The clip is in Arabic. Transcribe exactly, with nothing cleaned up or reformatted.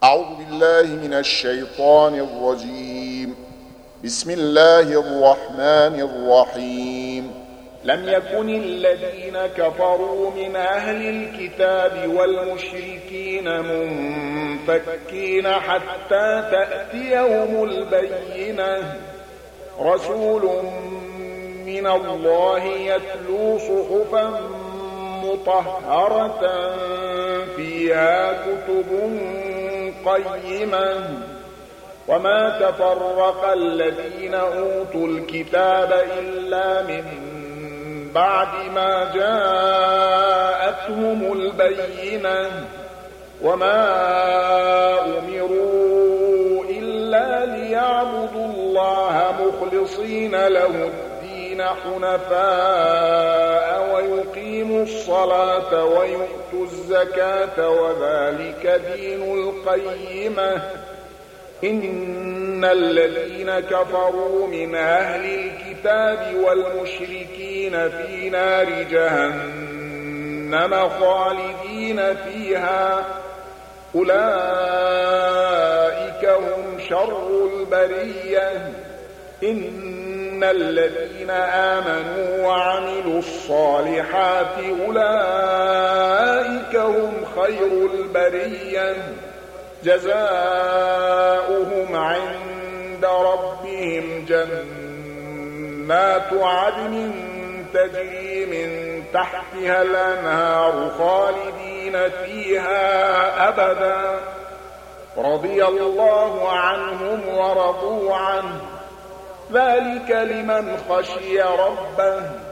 أعوذ بالله من الشيطان الرجيم. بسم الله الرحمن الرحيم. لم يكن الذين كفروا من أهل الكتاب والمشركين منفكين حتى تأتيهم البينة، رسول من الله يتلو صحفا مطهرة فيها كتب قيمة، وما تفرق الذين أوتوا الكتاب إلا من بعد ما جاءتهم البينة، وما أمروا إلا ليعبدوا الله مخلصين له الدين حنفاء ويقيموا الصلاة ويؤتوا الزكاة وذلك دين القيمة. إن الذين كفروا من أهل الكتاب والمشركين في نار جهنم خالدين فيها، أولئك هم شر البرية. إن الذين آمنوا وعملوا الصالحات أولئك هم خير البرية، جزاؤهم عند ربهم جنات عدن تجري من تحتها الأنهار خالدين فيها أبدا، رضي الله عنهم ورضوا عنه، ذلك لمن خشي ربه.